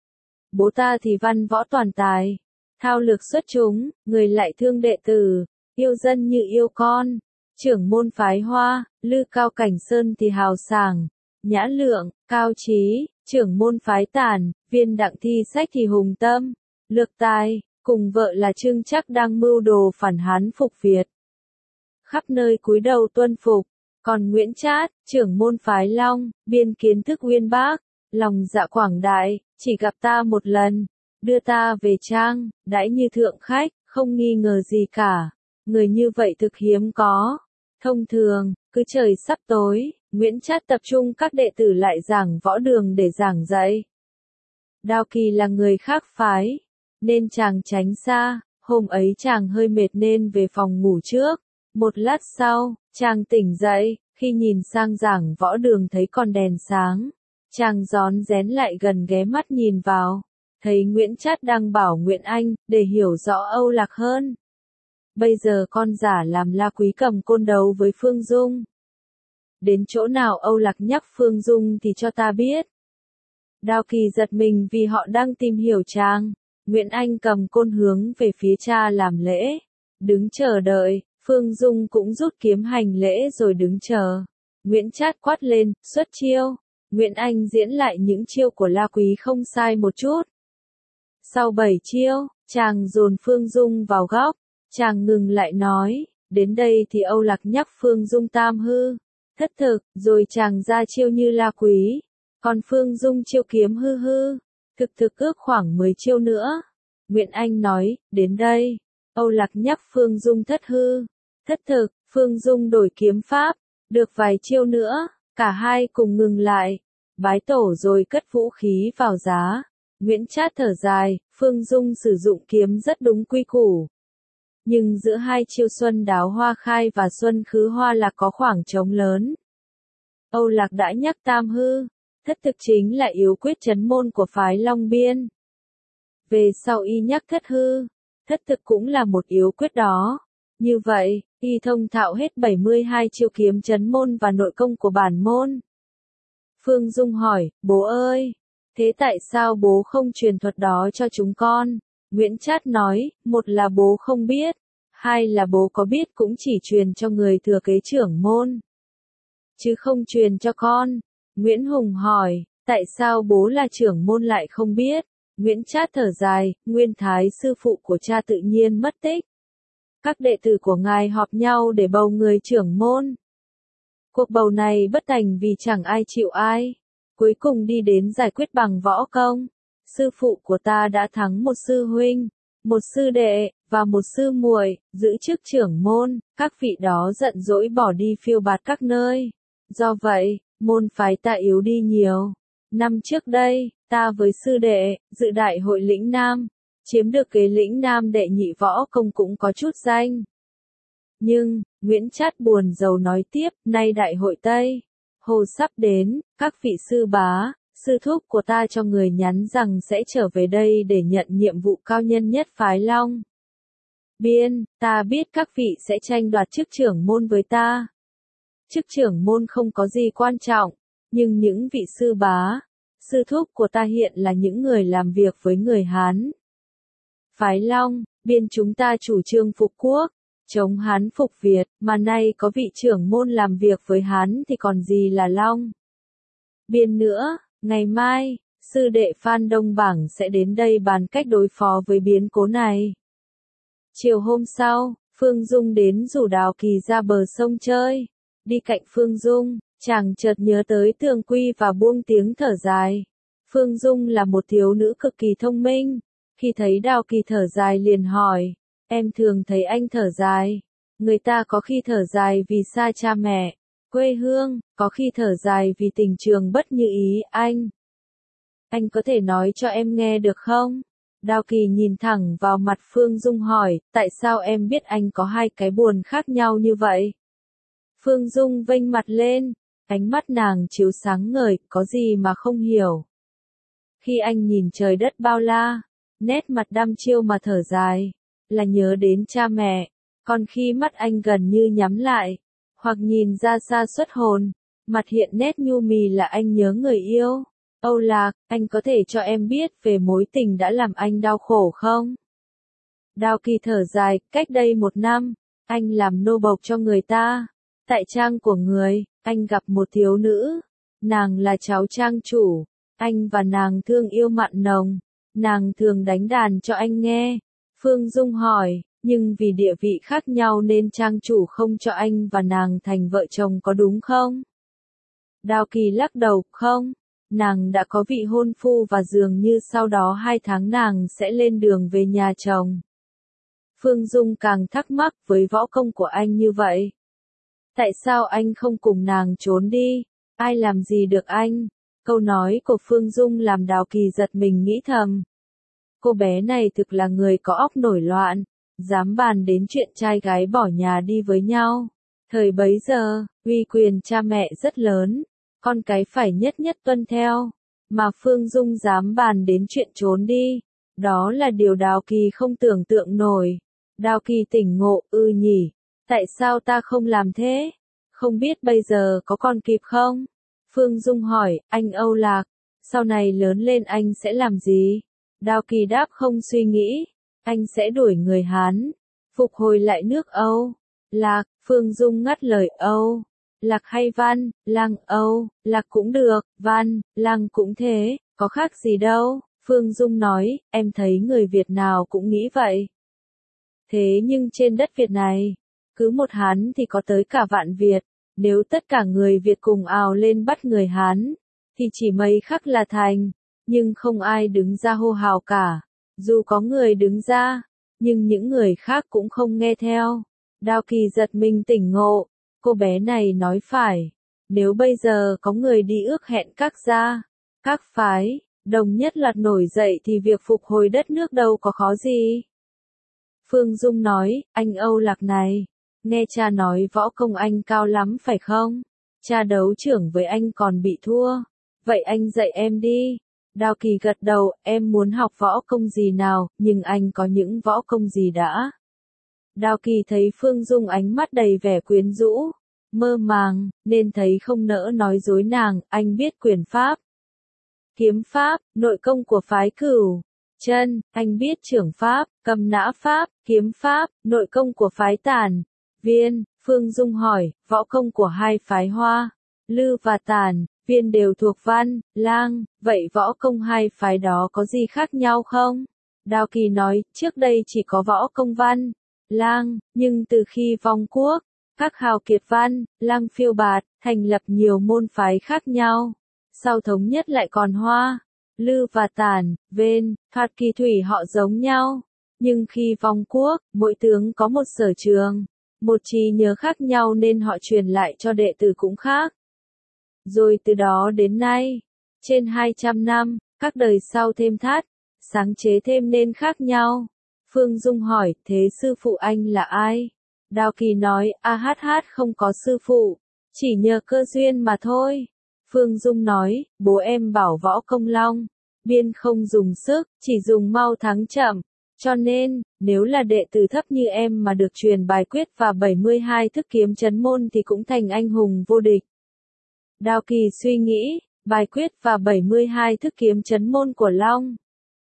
Bố ta thì văn võ toàn tài, thao lược xuất chúng, người lại thương đệ tử, yêu dân như yêu con. Trưởng môn phái Hoa, Lư Cao Cảnh Sơn thì hào sảng, nhã lượng, cao trí. Trưởng môn phái Tản, Viên Đặng Thi Sách thì hùng tâm, lược tài, cùng vợ là Trương Trắc đang mưu đồ phản Hán phục Việt. Khắp nơi cúi đầu tuân phục. Còn Nguyễn Trát, trưởng môn phái Long Biên kiến thức uyên bác, lòng dạ quảng đại, chỉ gặp ta một lần, đưa ta về trang, đãi như thượng khách, không nghi ngờ gì cả. Người như vậy thực hiếm có. Thông thường, cứ trời sắp tối, Nguyễn Trát tập trung các đệ tử lại giảng võ đường để giảng dạy. Đao Kỳ là người khác phái, nên chàng tránh xa, hôm ấy chàng hơi mệt nên về phòng ngủ trước. Một lát sau, chàng tỉnh dậy, khi nhìn sang giảng võ đường thấy còn đèn sáng. Chàng rón rén lại gần ghé mắt nhìn vào, thấy Nguyễn Trát đang bảo Nguyễn Anh, để hiểu rõ Âu Lạc hơn. Bây giờ con giả làm La Quý cầm côn đấu với Phương Dung. Đến chỗ nào Âu Lạc nhắc Phương Dung thì cho ta biết. Đao Kỳ giật mình vì họ đang tìm hiểu chàng. Nguyễn Anh cầm côn hướng về phía cha làm lễ. Đứng chờ đợi, Phương Dung cũng rút kiếm hành lễ rồi đứng chờ. Nguyễn Trát quát lên, xuất chiêu. Nguyễn Anh diễn lại những chiêu của La Quý không sai một chút. Sau bảy chiêu, chàng dồn Phương Dung vào góc. Chàng ngừng lại nói, đến đây thì Âu Lạc nhắc Phương Dung tam hư, thất thực, rồi chàng ra chiêu như La Quý. Còn Phương Dung chiêu kiếm hư hư, thực thực ước khoảng mười chiêu nữa. Nguyễn Anh nói, đến đây, Âu Lạc nhắc Phương Dung thất hư, thất thực, Phương Dung đổi kiếm pháp, được vài chiêu nữa, cả hai cùng ngừng lại, bái tổ rồi cất vũ khí vào giá. Nguyễn Trát thở dài, Phương Dung sử dụng kiếm rất đúng quy củ. Nhưng giữa hai chiêu Xuân Đáo Hoa Khai và Xuân Khứ Hoa Lạc có khoảng trống lớn. Âu Lạc đã nhắc tam hư, thất thực chính là yếu quyết trấn môn của phái Long Biên. Về sau y nhắc thất hư, thất thực cũng là một yếu quyết đó. Như vậy, y thông thạo hết bảy mươi hai chiêu kiếm trấn môn và nội công của bản môn. Phương Dung hỏi, bố ơi, thế tại sao bố không truyền thuật đó cho chúng con? Nguyễn Trát nói, một là bố không biết, hai là bố có biết cũng chỉ truyền cho người thừa kế trưởng môn, chứ không truyền cho con. Nguyễn Hùng hỏi, tại sao bố là trưởng môn lại không biết? Nguyễn Trát thở dài, Nguyên Thái sư phụ của cha tự nhiên mất tích. Các đệ tử của ngài họp nhau để bầu người trưởng môn. Cuộc bầu này bất thành vì chẳng ai chịu ai. Cuối cùng đi đến giải quyết bằng võ công. Sư phụ của ta đã thắng một sư huynh, một sư đệ, và một sư muội, giữ chức trưởng môn. Các vị đó giận dỗi bỏ đi phiêu bạt các nơi. Do vậy, môn phái ta yếu đi nhiều. Năm trước đây, ta với sư đệ, dự đại hội lĩnh Nam, chiếm được kế lĩnh Nam đệ nhị võ công cũng có chút danh. Nhưng, Nguyễn Trát buồn rầu nói tiếp, nay đại hội Tây, Hồ sắp đến, các vị sư bá, sư thúc của ta cho người nhắn rằng sẽ trở về đây để nhận nhiệm vụ cao nhân nhất phái Long Biên. Ta biết các vị sẽ tranh đoạt chức trưởng môn với ta. Chức trưởng môn không có gì quan trọng, nhưng những vị sư bá, sư thúc của ta hiện là những người làm việc với người Hán. Phái Long Biên chúng ta chủ trương phục quốc, chống Hán phục Việt, mà nay có vị trưởng môn làm việc với Hán thì còn gì là Long Biên nữa. Ngày mai, sư đệ Phan Đông Bảng sẽ đến đây bàn cách đối phó với biến cố này. Chiều hôm sau, Phương Dung đến rủ Đào Kỳ ra bờ sông chơi. Đi cạnh Phương Dung, chàng chợt nhớ tới Tường Quy và buông tiếng thở dài. Phương Dung là một thiếu nữ cực kỳ thông minh. Khi thấy Đào Kỳ thở dài liền hỏi, em thường thấy anh thở dài. Người ta có khi thở dài vì xa cha mẹ, quê hương, có khi thở dài vì tình trường bất như ý anh. Anh có thể nói cho em nghe được không? Đao Kỳ nhìn thẳng vào mặt Phương Dung hỏi, tại sao em biết anh có hai cái buồn khác nhau như vậy? Phương Dung vênh mặt lên, ánh mắt nàng chiếu sáng ngời, có gì mà không hiểu. Khi anh nhìn trời đất bao la, nét mặt đăm chiêu mà thở dài, là nhớ đến cha mẹ, còn khi mắt anh gần như nhắm lại, hoặc nhìn ra xa xuất hồn, mặt hiện nét nhu mì là anh nhớ người yêu. Âu Lạc, anh có thể cho em biết về mối tình đã làm anh đau khổ không? Đao Kỳ thở dài, cách đây một năm, anh làm nô bộc cho người ta. Tại trang của người, anh gặp một thiếu nữ. Nàng là cháu trang chủ. Anh và nàng thương yêu mặn nồng. Nàng thường đánh đàn cho anh nghe. Phương Dung hỏi, nhưng vì địa vị khác nhau nên trang chủ không cho anh và nàng thành vợ chồng có đúng không? Đao Kỳ lắc đầu, không. nàng đã có vị hôn phu và dường như sau đó hai tháng nàng sẽ lên đường về nhà chồng. Phương Dung càng thắc mắc với võ công của anh như vậy. Tại sao anh không cùng nàng trốn đi? Ai làm gì được anh? Câu nói của Phương Dung làm Đào Kỳ giật mình nghĩ thầm. Cô bé này thực là người có óc nổi loạn, dám bàn đến chuyện trai gái bỏ nhà đi với nhau. Thời bấy giờ, uy quyền cha mẹ rất lớn, con cái phải nhất nhất tuân theo, mà Phương Dung dám bàn đến chuyện trốn đi. Đó là điều Đào Kỳ không tưởng tượng nổi. Đào Kỳ tỉnh ngộ, ư nhỉ, tại sao ta không làm thế? Không biết bây giờ có còn kịp không? Phương Dung hỏi, anh Âu Lạc, sau này lớn lên anh sẽ làm gì? Đào Kỳ đáp không suy nghĩ, anh sẽ đuổi người Hán, phục hồi lại nước Âu. Lạc, Phương Dung ngắt lời, Âu Lạc hay Văn, Lăng Âu, Lạc cũng được, Văn, Lăng cũng thế, có khác gì đâu. Phương Dung nói, em thấy người Việt nào cũng nghĩ vậy. Thế nhưng trên đất Việt này, cứ một Hán thì có tới cả vạn Việt, nếu tất cả người Việt cùng ào lên bắt người Hán, thì chỉ mấy khắc là thành, nhưng không ai đứng ra hô hào cả. Dù có người đứng ra, nhưng những người khác cũng không nghe theo. Đào Kỳ giật mình tỉnh ngộ, cô bé này nói phải, nếu bây giờ có người đi ước hẹn các gia, các phái, đồng nhất loạt nổi dậy thì việc phục hồi đất nước đâu có khó gì. Phương Dung nói, anh Âu Lạc này, nghe cha nói võ công anh cao lắm phải không? Cha đấu trưởng với anh còn bị thua, vậy anh dạy em đi. Đào Kỳ gật đầu, em muốn học võ công gì nào, nhưng anh có những võ công gì đã? Đào Kỳ thấy Phương Dung ánh mắt đầy vẻ quyến rũ, mơ màng, nên thấy không nỡ nói dối nàng, anh biết quyền pháp, kiếm pháp, nội công của phái Cửu Chân, anh biết trưởng pháp, cầm nã pháp, kiếm pháp, nội công của phái Tản Viên. Phương Dung hỏi, võ công của hai phái Hoa, Lư và Tản Viên đều thuộc Văn, Lang, vậy võ công hai phái đó có gì khác nhau không? Đào Kỳ nói, trước đây chỉ có võ công Văn, Lang, nhưng từ khi vong quốc, các hào kiệt Văn, Lang phiêu bạt, thành lập nhiều môn phái khác nhau. Sau thống nhất lại còn Hoa, Lư và Tản Viên, thoạt kỳ thủy họ giống nhau, nhưng khi vong quốc, mỗi tướng có một sở trường, một trí nhớ khác nhau nên họ truyền lại cho đệ tử cũng khác. Rồi từ đó đến nay, trên hai trăm năm, các đời sau thêm thắt, sáng chế thêm nên khác nhau. Phương Dung hỏi, thế sư phụ anh là ai? Đào Kỳ nói, a hát hát không có sư phụ, chỉ nhờ cơ duyên mà thôi. Phương Dung nói, bố em bảo võ công Long Biên không dùng sức, chỉ dùng mau thắng chậm. Cho nên, nếu là đệ tử thấp như em mà được truyền bài quyết và bảy mươi hai thức kiếm chấn môn thì cũng thành anh hùng vô địch. Đào Kỳ suy nghĩ, bài quyết và bảy mươi hai thức kiếm chấn môn của Long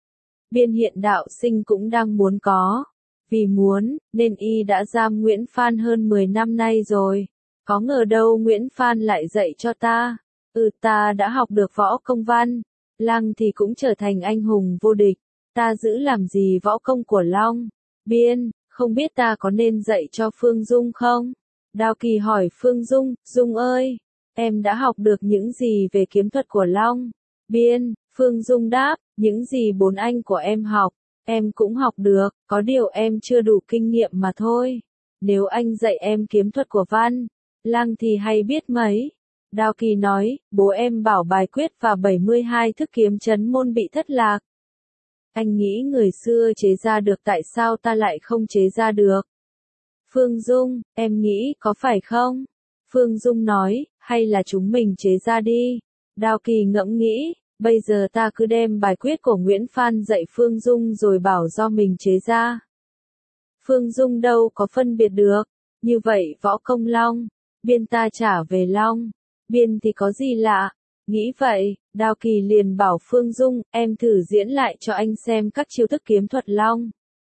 Biên hiện đạo sinh cũng đang muốn có. Vì muốn, nên y đã giam Nguyễn Phan hơn mười năm nay rồi. Có ngờ đâu Nguyễn Phan lại dạy cho ta. Ừ, ta đã học được võ công Văn, Lăng thì cũng trở thành anh hùng vô địch. Ta giữ làm gì võ công của Long Biên, không biết ta có nên dạy cho Phương Dung không? Đào Kỳ hỏi Phương Dung, Dung ơi, em đã học được những gì về kiếm thuật của Long Biên? Phương Dung đáp, những gì bốn anh của em học, em cũng học được, có điều em chưa đủ kinh nghiệm mà thôi. Nếu anh dạy em kiếm thuật của Văn, Lăng thì hay biết mấy. Đào Kỳ nói, bố em bảo bài quyết và bảy mươi hai thức kiếm chấn môn bị thất lạc. Anh nghĩ người xưa chế ra được, tại sao ta lại không chế ra được? Phương Dung, em nghĩ có phải không? Phương Dung nói, hay là chúng mình chế ra đi. Đào Kỳ ngẫm nghĩ, bây giờ ta cứ đem bài quyết của Nguyễn Phan dạy Phương Dung rồi bảo do mình chế ra. Phương Dung đâu có phân biệt được, như vậy võ công Long Biên ta trả về Long Biên thì có gì lạ? Nghĩ vậy, Đào Kỳ liền bảo Phương Dung, em thử diễn lại cho anh xem các chiêu thức kiếm thuật Long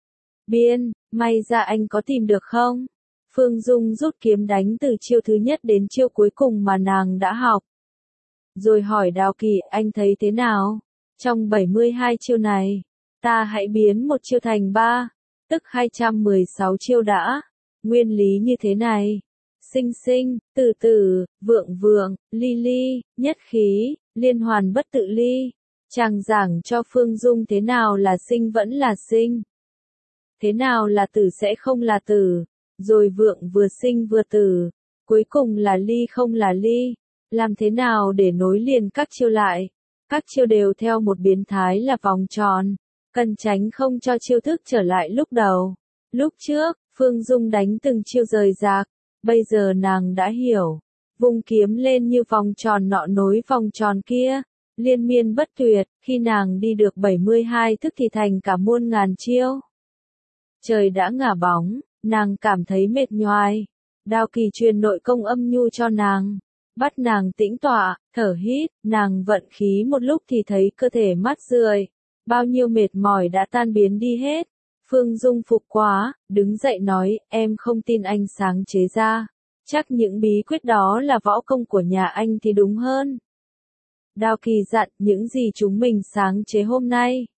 Biên, may ra anh có tìm được không? Phương Dung rút kiếm đánh từ chiêu thứ nhất đến chiêu cuối cùng mà nàng đã học. Rồi hỏi Đào Kỳ, anh thấy thế nào? Trong bảy mươi hai chiêu này, ta hãy biến một chiêu thành ba, tức hai trăm mười sáu chiêu đã. Nguyên lý như thế này. Sinh sinh, từ từ, vượng vượng, ly ly, nhất khí, liên hoàn bất tự ly. Chàng giảng cho Phương Dung thế nào là sinh vẫn là sinh. Thế nào là tử sẽ không là tử. Rồi vượng vừa sinh vừa tử. Cuối cùng là ly không là ly. Làm thế nào để nối liền các chiêu lại. Các chiêu đều theo một biến thái là vòng tròn. Cần tránh không cho chiêu thức trở lại lúc đầu. Lúc trước, Phương Dung đánh từng chiêu rời rạc. Bây giờ nàng đã hiểu. Vung kiếm lên như vòng tròn nọ nối vòng tròn kia. Liên miên bất tuyệt, khi nàng đi được bảy mươi hai thức thì thành cả muôn ngàn chiêu. Trời đã ngả bóng, nàng cảm thấy mệt nhoài. Đao Kỳ truyền nội công âm nhu cho nàng. Bắt nàng tĩnh tọa, thở hít, nàng vận khí một lúc thì thấy cơ thể mát rượi. Bao nhiêu mệt mỏi đã tan biến đi hết. Phương Dung phục quá, đứng dậy nói, em không tin anh sáng chế ra. Chắc những bí quyết đó là võ công của nhà anh thì đúng hơn. Đao Kỳ dặn, những gì chúng mình sáng chế hôm nay.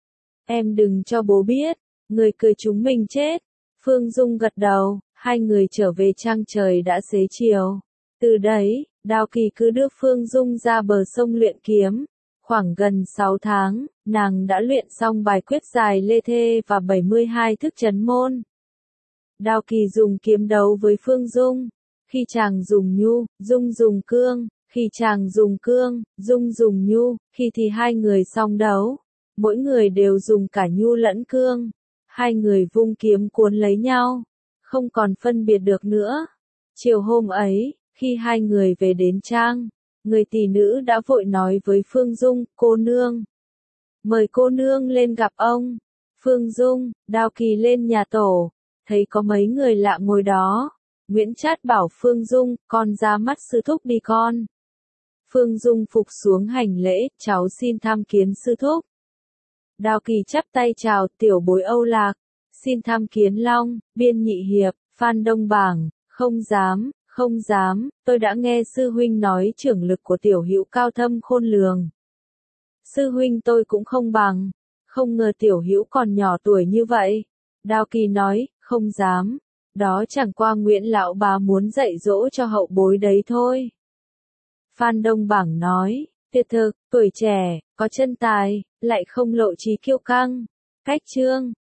Em đừng cho bố biết, người cười chúng mình chết. Phương Dung gật đầu, hai người trở về trang trời đã xế chiều. Từ đấy, Đao Kỳ cứ đưa Phương Dung ra bờ sông luyện kiếm. Khoảng gần sáu tháng, nàng đã luyện xong bài quyết dài lê thê và bảy mươi hai thức chấn môn. Đao Kỳ dùng kiếm đấu với Phương Dung. Khi chàng dùng nhu, Dung dùng cương. Khi chàng dùng cương, Dung dùng nhu, khi thì hai người song đấu. Mỗi người đều dùng cả nhu lẫn cương. Hai người vung kiếm cuốn lấy nhau. Không còn phân biệt được nữa. Chiều hôm ấy, khi hai người về đến trang, người tỷ nữ đã vội nói với Phương Dung, cô nương. Mời cô nương lên gặp ông. Phương Dung, Đao Kỳ lên nhà tổ. Thấy có mấy người lạ ngồi đó. Nguyễn Trát bảo Phương Dung, con ra mắt sư thúc đi con. Phương Dung phục xuống hành lễ, cháu xin tham kiến sư thúc. Đao Kỳ chắp tay chào, tiểu bối Âu Lạc. Xin tham kiến Long, Biên Nhị Hiệp, Phan Đông Bảng. Không dám, không dám, tôi đã nghe sư huynh nói trưởng lực của tiểu hữu cao thâm khôn lường. Sư huynh tôi cũng không bằng. Không ngờ tiểu hữu còn nhỏ tuổi như vậy. Đao Kỳ nói, không dám. Đó chẳng qua Nguyễn lão bá muốn dạy dỗ cho hậu bối đấy thôi. Phan Đông Bảng nói, tuyệt thực, tuổi trẻ, có chân tài, lại không lộ trí kiêu căng. Cách chương,